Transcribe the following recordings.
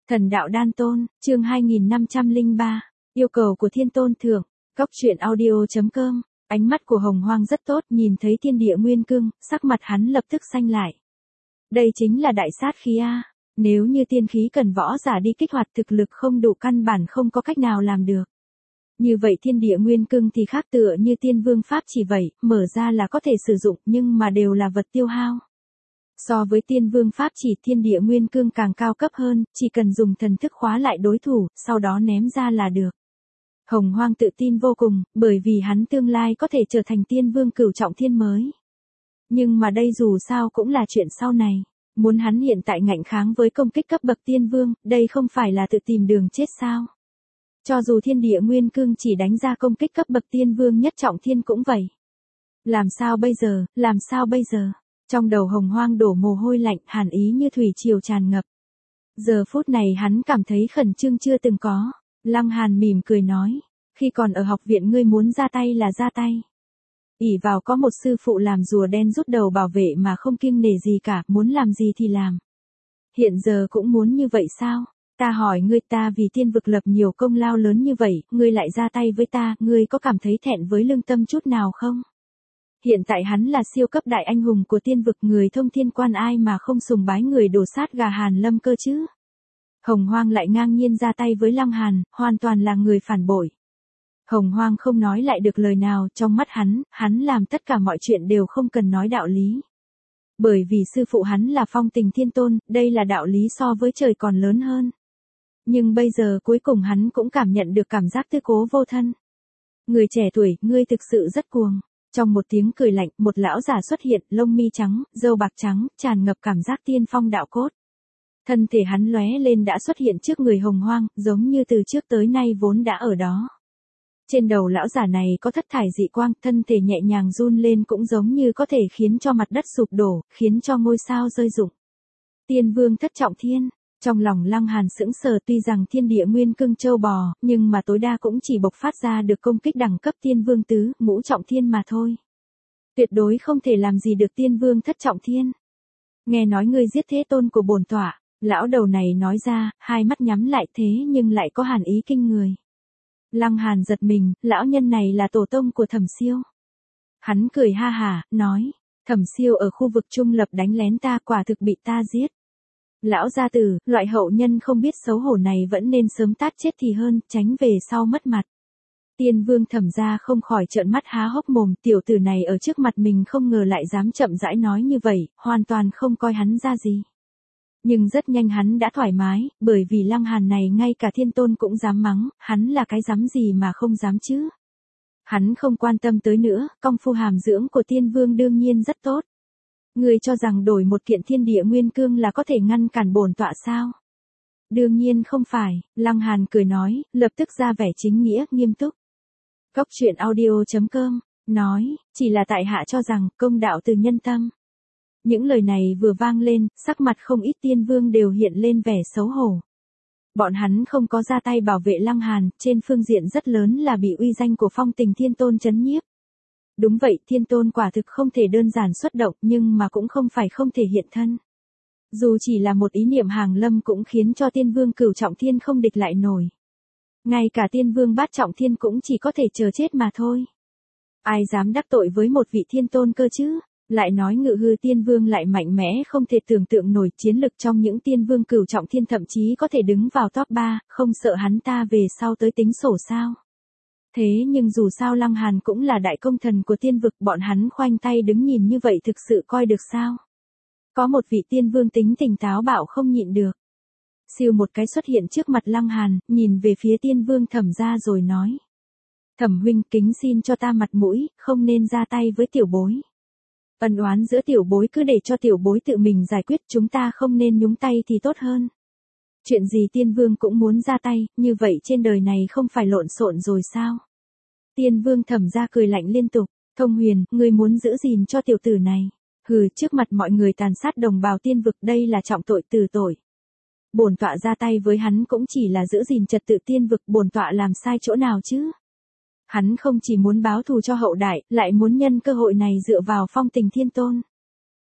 Thần đạo đan tôn, chương 2503, yêu cầu của thiên tôn thượng, góc truyện audio.com, ánh mắt của Hồng Hoang rất tốt, nhìn thấy thiên địa nguyên cương, sắc mặt hắn lập tức xanh lại. Đây chính là đại sát khí A, nếu như tiên khí cần võ giả đi kích hoạt thực lực không đủ căn bản không có cách nào làm được. Như vậy thiên địa nguyên cương thì khác tựa như tiên vương pháp chỉ vậy, mở ra là có thể sử dụng nhưng mà đều là vật tiêu hao. So với tiên vương pháp chỉ thiên địa nguyên cương càng cao cấp hơn, chỉ cần dùng thần thức khóa lại đối thủ, sau đó ném ra là được. Hồng Hoang tự tin vô cùng, bởi vì hắn tương lai có thể trở thành tiên vương cửu trọng thiên mới. Nhưng mà đây dù sao cũng là chuyện sau này, muốn hắn hiện tại ngạnh kháng với công kích cấp bậc tiên vương, đây không phải là tự tìm đường chết sao. Cho dù thiên địa nguyên cương chỉ đánh ra công kích cấp bậc tiên vương nhất trọng thiên cũng vậy. Làm sao bây giờ, làm sao bây giờ? Trong đầu Hồng Hoang đổ mồ hôi lạnh, hàn ý như thủy triều tràn ngập. Giờ phút này hắn cảm thấy khẩn trương chưa từng có. Lăng Hàn mỉm cười nói, khi còn ở học viện ngươi muốn ra tay là ra tay. ỷ vào có một sư phụ làm rùa đen rút đầu bảo vệ mà không kiêng nể gì cả, muốn làm gì thì làm. Hiện giờ cũng muốn như vậy sao? Ta hỏi ngươi, ta vì tiên vực lập nhiều công lao lớn như vậy, ngươi lại ra tay với ta, ngươi có cảm thấy thẹn với lương tâm chút nào không? Hiện tại hắn là siêu cấp đại anh hùng của tiên vực, người thông thiên quan, ai mà không sùng bái người đổ sát gà Hàn Lâm cơ chứ. Hồng Hoang lại ngang nhiên ra tay với Lăng Hàn, hoàn toàn là người phản bội. Hồng Hoang không nói lại được lời nào, trong mắt hắn làm tất cả mọi chuyện đều không cần nói đạo lý. Bởi vì sư phụ hắn là Phong Tình Thiên Tôn, đây là đạo lý so với trời còn lớn hơn. Nhưng bây giờ cuối cùng hắn cũng cảm nhận được cảm giác tư cố vô thân. Người trẻ tuổi, ngươi thực sự rất cuồng. Trong một tiếng cười lạnh, một lão giả xuất hiện, lông mi trắng, râu bạc trắng, tràn ngập cảm giác tiên phong đạo cốt. Thân thể hắn lóe lên đã xuất hiện trước người Hồng Hoang, giống như từ trước tới nay vốn đã ở đó. Trên đầu lão giả này có thất thải dị quang, thân thể nhẹ nhàng run lên cũng giống như có thể khiến cho mặt đất sụp đổ, khiến cho ngôi sao rơi rụng. Tiên vương thất trọng thiên. Trong lòng Lăng Hàn sững sờ, tuy rằng thiên địa nguyên cương châu bò, nhưng mà tối đa cũng chỉ bộc phát ra được công kích đẳng cấp tiên vương tứ, ngũ trọng thiên mà thôi. Tuyệt đối không thể làm gì được tiên vương thất trọng thiên. Nghe nói ngươi giết thế tôn của bổn tọa, lão đầu này nói ra, hai mắt nhắm lại thế nhưng lại có hàn ý kinh người. Lăng Hàn giật mình, lão nhân này là tổ tông của Thẩm Siêu. Hắn cười ha hả, nói, Thẩm Siêu ở khu vực trung lập đánh lén ta, quả thực bị ta giết. Lão gia tử, loại hậu nhân không biết xấu hổ này vẫn nên sớm tát chết thì hơn, tránh về sau mất mặt. Tiên vương Thẩm gia không khỏi trợn mắt há hốc mồm, tiểu tử này ở trước mặt mình không ngờ lại dám chậm rãi nói như vậy, hoàn toàn không coi hắn ra gì. Nhưng rất nhanh hắn đã thoải mái, bởi vì Lăng Hàn này ngay cả thiên tôn cũng dám mắng, hắn là cái dám gì mà không dám chứ. Hắn không quan tâm tới nữa, công phu hàm dưỡng của tiên vương đương nhiên rất tốt. Ngươi cho rằng đổi một kiện thiên địa nguyên cương là có thể ngăn cản bổn tọa sao? Đương nhiên không phải, Lăng Hàn cười nói, lập tức ra vẻ chính nghĩa, nghiêm túc. Góc truyện audio.com, nói, chỉ là tại hạ cho rằng, công đạo từ nhân tâm. Những lời này vừa vang lên, sắc mặt không ít tiên vương đều hiện lên vẻ xấu hổ. Bọn hắn không có ra tay bảo vệ Lăng Hàn, trên phương diện rất lớn là bị uy danh của Phong Tình Thiên Tôn trấn nhiếp. Đúng vậy, thiên tôn quả thực không thể đơn giản xuất động, nhưng mà cũng không phải không thể hiện thân. Dù chỉ là một ý niệm hàng lâm cũng khiến cho tiên vương cửu trọng thiên không địch lại nổi. Ngay cả tiên vương bát trọng thiên cũng chỉ có thể chờ chết mà thôi. Ai dám đắc tội với một vị thiên tôn cơ chứ? Lại nói Ngự Hư tiên vương lại mạnh mẽ không thể tưởng tượng nổi, chiến lực trong những tiên vương cửu trọng thiên thậm chí có thể đứng vào top 3, không sợ hắn ta về sau tới tính sổ sao? Thế nhưng dù sao Lăng Hàn cũng là đại công thần của tiên vực, bọn hắn khoanh tay đứng nhìn như vậy thực sự coi được sao? Có một vị tiên vương tính tình táo bạo không nhịn được. Siêu một cái xuất hiện trước mặt Lăng Hàn, nhìn về phía tiên vương Thẩm gia rồi nói. Thẩm huynh, kính xin cho ta mặt mũi, không nên ra tay với tiểu bối. Ân oán giữa tiểu bối cứ để cho tiểu bối tự mình giải quyết, chúng ta không nên nhúng tay thì tốt hơn. Chuyện gì tiên vương cũng muốn ra tay, như vậy trên đời này không phải lộn xộn rồi sao? Tiên vương Thẩm gia cười lạnh liên tục, Thông Huyền, ngươi muốn giữ gìn cho tiểu tử này. Hừ, trước mặt mọi người tàn sát đồng bào tiên vực, đây là trọng tội tử tội. Bổn tọa ra tay với hắn cũng chỉ là giữ gìn trật tự tiên vực, bổn tọa làm sai chỗ nào chứ? Hắn không chỉ muốn báo thù cho hậu đại, lại muốn nhân cơ hội này dựa vào Phong Tình Thiên Tôn.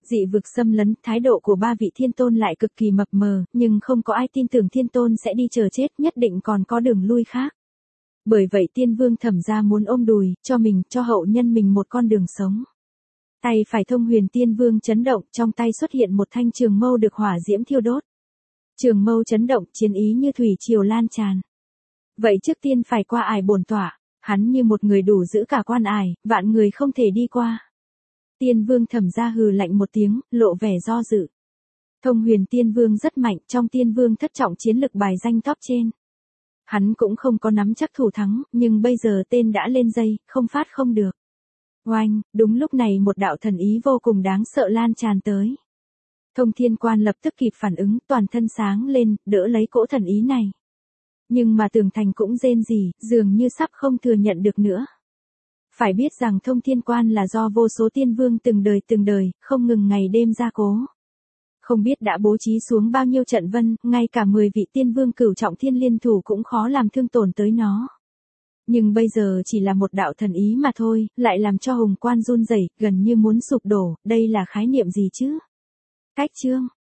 Dị vực xâm lấn, thái độ của ba vị thiên tôn lại cực kỳ mập mờ, nhưng không có ai tin tưởng thiên tôn sẽ đi chờ chết, nhất định còn có đường lui khác. Bởi vậy tiên vương Thẩm gia muốn ôm đùi, cho mình, cho hậu nhân mình một con đường sống. Tay phải Thông Huyền Tiên Vương chấn động, trong tay xuất hiện một thanh trường mâu được hỏa diễm thiêu đốt. Trường mâu chấn động, chiến ý như thủy triều lan tràn. Vậy trước tiên phải qua ải bổn tọa, hắn như một người đủ giữ cả quan ải, vạn người không thể đi qua. Tiên Vương Thẩm gia hừ lạnh một tiếng, lộ vẻ do dự. Thông Huyền Tiên Vương rất mạnh, trong Tiên Vương thất trọng chiến lực bài danh top trên. Hắn cũng không có nắm chắc thủ thắng, nhưng bây giờ tên đã lên dây, không phát không được. Oanh, đúng lúc này một đạo thần ý vô cùng đáng sợ lan tràn tới. Thông Thiên Quan lập tức kịp phản ứng, toàn thân sáng lên, đỡ lấy cỗ thần ý này. Nhưng mà tường thành cũng rên rỉ, dường như sắp không thừa nhận được nữa. Phải biết rằng Thông Thiên Quan là do vô số tiên vương từng đời, không ngừng ngày đêm gia cố. Không biết đã bố trí xuống bao nhiêu trận vân, ngay cả 10 vị tiên vương cửu trọng thiên liên thủ cũng khó làm thương tổn tới nó. Nhưng bây giờ chỉ là một đạo thần ý mà thôi, lại làm cho hùng quan run rẩy, gần như muốn sụp đổ, đây là khái niệm gì chứ? Cách chương,